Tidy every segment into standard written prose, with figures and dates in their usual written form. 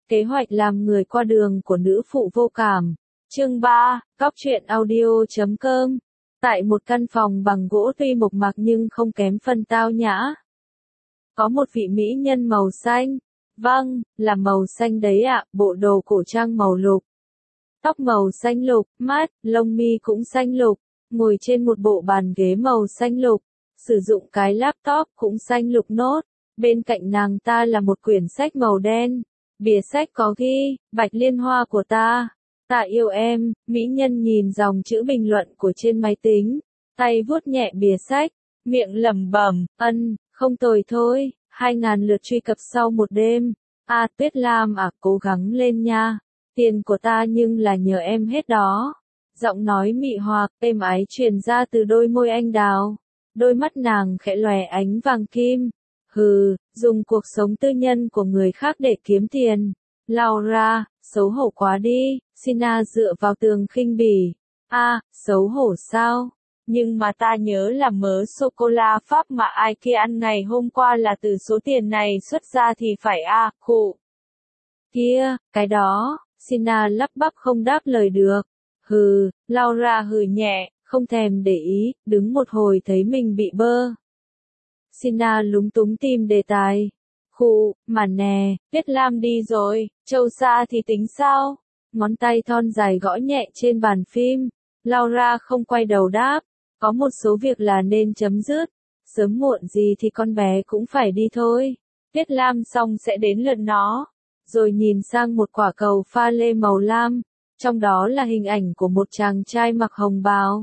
Kế hoạch làm người qua đường của nữ phụ vô cảm. Chương 3, Góc truyện audio.com. Tại một căn phòng bằng gỗ tuy mộc mạc nhưng không kém phần tao nhã. Có một vị mỹ nhân màu xanh. Vâng, là màu xanh đấy ạ, bộ đồ cổ trang màu lục. Tóc màu xanh lục, mắt, lông mi cũng xanh lục. Ngồi trên một bộ bàn ghế màu xanh lục. Sử dụng cái laptop cũng xanh lục nốt. Bên cạnh nàng ta là một quyển sách màu đen. Bìa sách có ghi, Bạch Liên Hoa của ta. Ta yêu em, mỹ nhân nhìn dòng chữ bình luận của trên máy tính. Tay vuốt nhẹ bìa sách, miệng lẩm bẩm, không tồi thôi, 2.000 lượt truy cập sau một đêm. Tuyết Lam à, cố gắng lên nha. Tiền của ta nhưng là nhờ em hết đó. Giọng nói mị hoặc, êm ái truyền ra từ đôi môi anh đào. Đôi mắt nàng khẽ lòe ánh vàng kim. Dùng cuộc sống tư nhân của người khác để kiếm tiền. Laura, xấu hổ quá đi, Sina dựa vào tường khinh bỉ. Xấu hổ sao? Nhưng mà ta nhớ là mớ sô-cô-la Pháp mà ai kia ăn ngày hôm qua là từ số tiền này xuất ra thì phải khụ. Kia, cái đó, Sina lắp bắp không đáp lời được. Laura hừ nhẹ, không thèm để ý, đứng một hồi thấy mình bị bơ. Sina lúng túng tìm đề tài. Mà nè, Tuyết Lam đi rồi, Châu Sa thì tính sao? Ngón tay thon dài gõ nhẹ trên bàn phim. Laura không quay đầu đáp. Có một số việc là nên chấm dứt. Sớm muộn gì thì con bé cũng phải đi thôi. Tuyết Lam xong sẽ đến lượt nó. Rồi nhìn sang một quả cầu pha lê màu lam. Trong đó là hình ảnh của một chàng trai mặc hồng bào.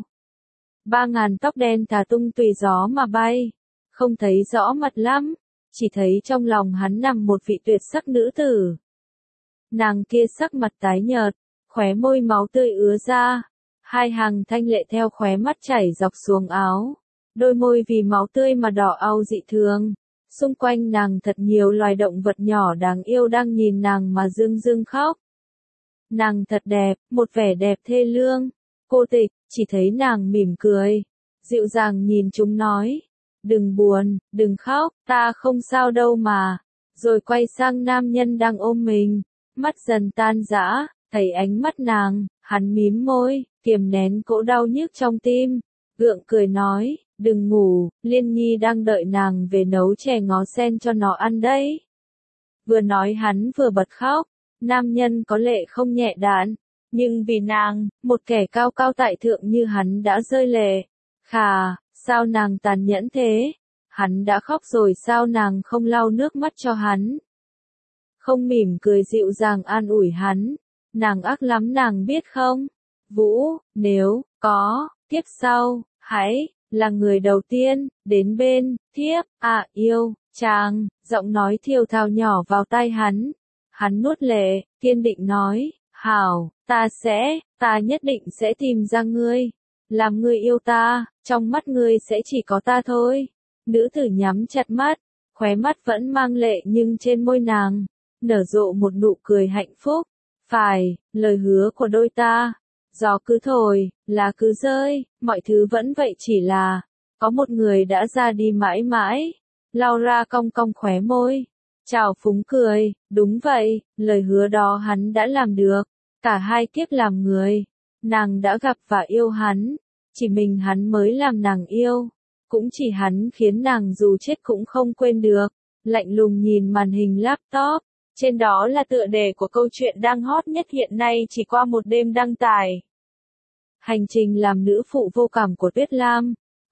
3.000 tóc đen thả tung tùy gió mà bay. Không thấy rõ mặt lắm. Chỉ thấy trong lòng hắn nằm một vị tuyệt sắc nữ tử. Nàng kia sắc mặt tái nhợt, khóe môi máu tươi ứa ra, 2 hàng thanh lệ theo khóe mắt chảy dọc xuống áo, đôi môi vì máu tươi mà đỏ au dị thường. Xung quanh nàng thật nhiều loài động vật nhỏ đáng yêu đang nhìn nàng mà rưng rưng khóc. Nàng thật đẹp, một vẻ đẹp thê lương. Cô Tịch chỉ thấy nàng mỉm cười, dịu dàng nhìn chúng nói. Đừng buồn, đừng khóc, ta không sao đâu mà. Rồi quay sang nam nhân đang ôm mình, mắt dần tan rã, thấy ánh mắt nàng, hắn mím môi, kiềm nén cỗ đau nhức trong tim, gượng cười nói, đừng ngủ, Liên Nhi đang đợi nàng về nấu chè ngó sen cho nó ăn đấy. Vừa nói hắn vừa bật khóc, nam nhân có lệ không nhẹ đạn, nhưng vì nàng, một kẻ cao cao tại thượng như hắn đã rơi lệ. Sao nàng tàn nhẫn thế? Hắn đã khóc rồi sao nàng không lau nước mắt cho hắn? Không mỉm cười dịu dàng an ủi hắn. Nàng ác lắm nàng biết không? Vũ, nếu có kiếp sau, hãy là người đầu tiên đến bên thiếp. Yêu chàng, giọng nói thiều thào nhỏ vào tai hắn. Hắn nuốt lệ, kiên định nói, hảo, ta nhất định sẽ tìm ra ngươi. Làm ngươi yêu ta, trong mắt ngươi sẽ chỉ có ta thôi. Nữ tử nhắm chặt mắt, khóe mắt vẫn mang lệ nhưng trên môi nàng, nở rộ một nụ cười hạnh phúc. Phải, lời hứa của đôi ta. Gió cứ thổi, lá cứ rơi, mọi thứ vẫn vậy chỉ là, có một người đã ra đi mãi mãi. Laura cong cong khóe môi, chào phúng cười, đúng vậy, lời hứa đó hắn đã làm được. Cả 2 kiếp làm người, nàng đã gặp và yêu hắn. Chỉ mình hắn mới làm nàng yêu. Cũng chỉ hắn khiến nàng dù chết cũng không quên được. Lạnh lùng nhìn màn hình laptop. Trên đó là tựa đề của câu chuyện đang hot nhất hiện nay chỉ qua một đêm đăng tải. Hành trình làm nữ phụ vô cảm của Tuyết Lam.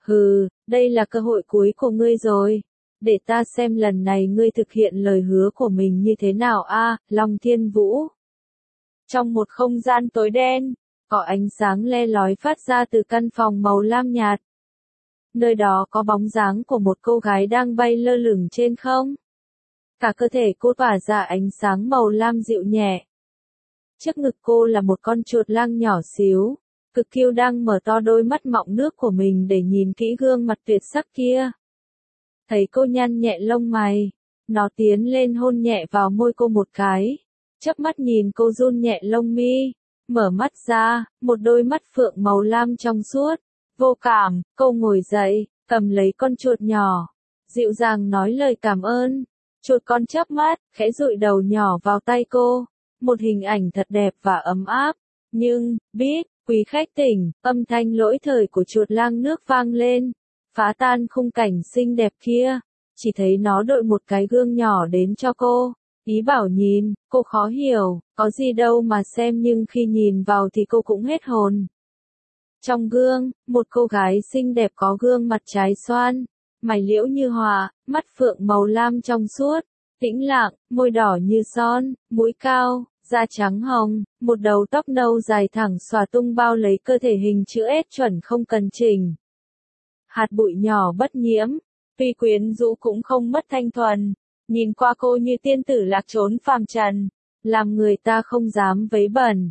Đây là cơ hội cuối của ngươi rồi. Để ta xem lần này ngươi thực hiện lời hứa của mình như thế nào Long Thiên Vũ. Trong một không gian tối đen, có ánh sáng le lói phát ra từ căn phòng màu lam nhạt. Nơi đó có bóng dáng của một cô gái đang bay lơ lửng trên không. Cả cơ thể cô tỏa ra ánh sáng màu lam dịu nhẹ. Trước ngực cô là một con chuột lang nhỏ xíu, cực kiêu đang mở to đôi mắt mọng nước của mình để nhìn kỹ gương mặt tuyệt sắc kia. Thấy cô nhăn nhẹ lông mày, nó tiến lên hôn nhẹ vào môi cô một cái, chớp mắt nhìn cô run nhẹ lông mi. Mở mắt ra, một đôi mắt phượng màu lam trong suốt. Vô cảm, cô ngồi dậy, cầm lấy con chuột nhỏ. Dịu dàng nói lời cảm ơn. Chuột con chớp mắt, khẽ dụi đầu nhỏ vào tay cô. Một hình ảnh thật đẹp và ấm áp. Nhưng, biết, quý khách tỉnh, âm thanh lỗi thời của chuột lang nước vang lên. Phá tan khung cảnh xinh đẹp kia. Chỉ thấy nó đội một cái gương nhỏ đến cho cô. Ý bảo nhìn, cô khó hiểu, có gì đâu mà xem nhưng khi nhìn vào thì cô cũng hết hồn. Trong gương, một cô gái xinh đẹp có gương mặt trái xoan, mày liễu như họa, mắt phượng màu lam trong suốt, tĩnh lặng, môi đỏ như son, mũi cao, da trắng hồng, một đầu tóc nâu dài thẳng xòa tung bao lấy cơ thể hình chữ S chuẩn không cần chỉnh. Hạt bụi nhỏ bất nhiễm, tuy quyến rũ cũng không mất thanh thuần, nhìn qua cô như tiên tử lạc trốn phàm trần, làm người ta không dám vấy bẩn.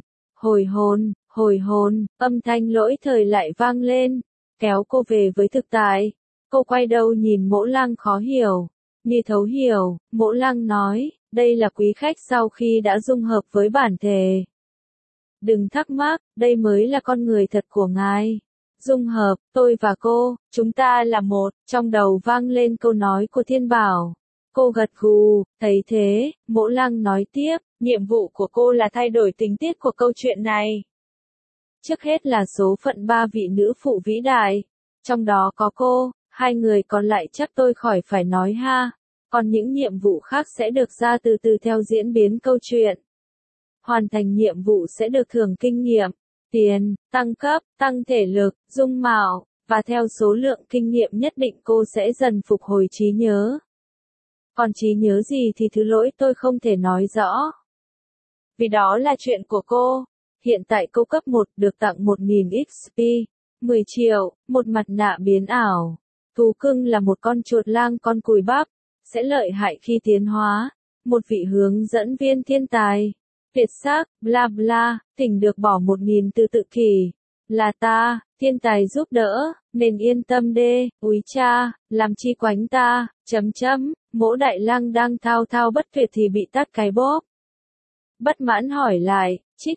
Hồi hồn, âm thanh lỗi thời lại vang lên, kéo cô về với thực tại. Cô quay đầu nhìn Mỗ Lăng khó hiểu, như thấu hiểu, Mỗ Lăng nói, đây là quý khách sau khi đã dung hợp với bản thể. Đừng thắc mắc, đây mới là con người thật của ngài. Dung hợp, tôi và cô, chúng ta là một, trong đầu vang lên câu nói của Thiên Bảo. Cô gật gù, thấy thế, Mỗ Lăng nói tiếp, nhiệm vụ của cô là thay đổi tình tiết của câu chuyện này. Trước hết là số phận 3 vị nữ phụ vĩ đại, trong đó có cô, 2 người còn lại chắc tôi khỏi phải nói ha, còn những nhiệm vụ khác sẽ được ra từ từ theo diễn biến câu chuyện. Hoàn thành nhiệm vụ sẽ được thưởng kinh nghiệm, tiền, tăng cấp, tăng thể lực, dung mạo, và theo số lượng kinh nghiệm nhất định cô sẽ dần phục hồi trí nhớ. Còn trí nhớ gì thì thứ lỗi tôi không thể nói rõ. Vì đó là chuyện của cô. Hiện tại cô cấp 1 được tặng 1000 XP, 10 triệu, một mặt nạ biến ảo. Thú cưng là một con chuột lang con cùi bắp, sẽ lợi hại khi tiến hóa. Một vị hướng dẫn viên thiên tài. Tuyệt sắc, bla bla, thỉnh được bỏ 1000 từ tự kỷ. Là ta, thiên tài giúp đỡ, nên yên tâm đê, úi cha, làm chi quánh ta, chấm. Mỗ Đại Lang đang thao thao bất tuyệt thì bị tát cái bóp. Bất mãn hỏi lại, chít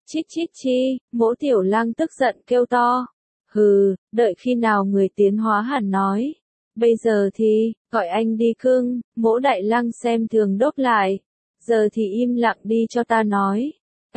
chi, Mỗ Tiểu Lang tức giận kêu to. Hừ, đợi khi nào người tiến hóa hẳn nói. Bây giờ thì, gọi anh đi cưng, Mỗ Đại Lang xem thường đốc lại. Giờ thì im lặng đi cho ta nói.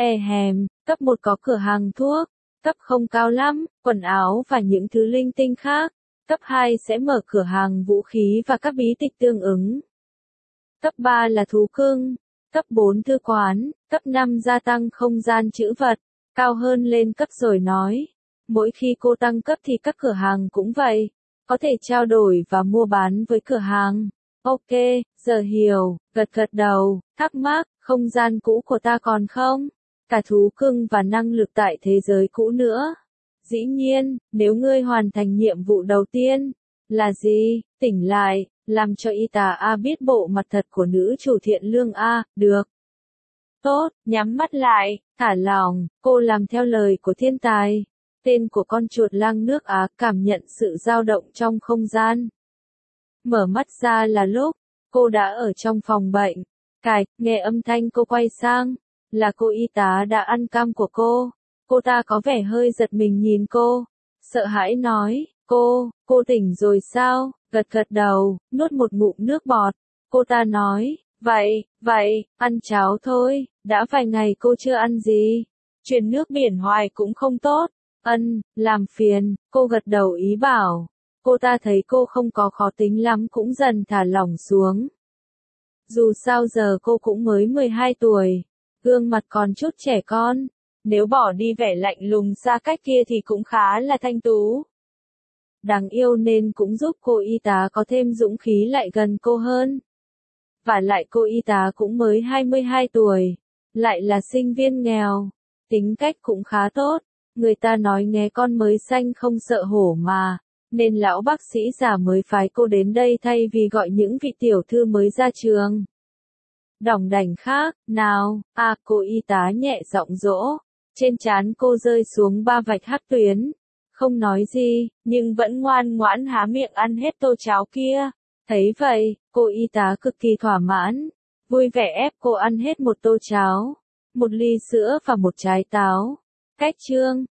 Cấp 1 có cửa hàng thuốc, cấp không cao lắm, quần áo và những thứ linh tinh khác. Cấp 2 sẽ mở cửa hàng vũ khí và các bí tịch tương ứng. Cấp 3 là thú cưng. Cấp 4 thư quán, cấp 5 gia tăng không gian trữ vật, cao hơn lên cấp rồi nói. Mỗi khi cô tăng cấp thì các cửa hàng cũng vậy, có thể trao đổi và mua bán với cửa hàng. Ok, giờ hiểu, gật đầu, thắc mắc, không gian cũ của ta còn không? Cả thú cưng và năng lực tại thế giới cũ nữa. Dĩ nhiên, nếu ngươi hoàn thành nhiệm vụ đầu tiên, là gì? Tỉnh lại, làm cho y tá A biết bộ mặt thật của nữ chủ thiện lương A, được. Tốt, nhắm mắt lại, thả lỏng, cô làm theo lời của thiên tài. Tên của con chuột lang nước Á cảm nhận sự dao động trong không gian. Mở mắt ra là lúc, cô đã ở trong phòng bệnh. Nghe âm thanh cô quay sang, là cô y tá đã ăn cam của cô. Cô ta có vẻ hơi giật mình nhìn cô, sợ hãi nói, cô tỉnh rồi sao? Gật đầu, nuốt một ngụm nước bọt. Cô ta nói, vậy, ăn cháo thôi, đã vài ngày cô chưa ăn gì. Truyền nước biển hoài cũng không tốt. Làm phiền, cô gật đầu ý bảo. Cô ta thấy cô không có khó tính lắm cũng dần thả lỏng xuống. Dù sao giờ cô cũng mới 12 tuổi, gương mặt còn chút trẻ con. Nếu bỏ đi vẻ lạnh lùng xa cách kia thì cũng khá là thanh tú. Đáng yêu nên cũng giúp cô y tá có thêm dũng khí lại gần cô hơn. Và lại cô y tá cũng mới 22 tuổi, lại là sinh viên nghèo, tính cách cũng khá tốt. Người ta nói nghe con mới xanh không sợ hổ mà, nên lão bác sĩ già mới phái cô đến đây thay vì gọi những vị tiểu thư mới ra trường. Đỏng đảnh khác, nào, cô y tá nhẹ giọng dỗ, trên trán cô rơi xuống 3 vạch hắc tuyến. Không nói gì, nhưng vẫn ngoan ngoãn há miệng ăn hết tô cháo kia. Thấy vậy, cô y tá cực kỳ thỏa mãn, vui vẻ ép cô ăn hết một tô cháo, một ly sữa và một trái táo. Cách chương,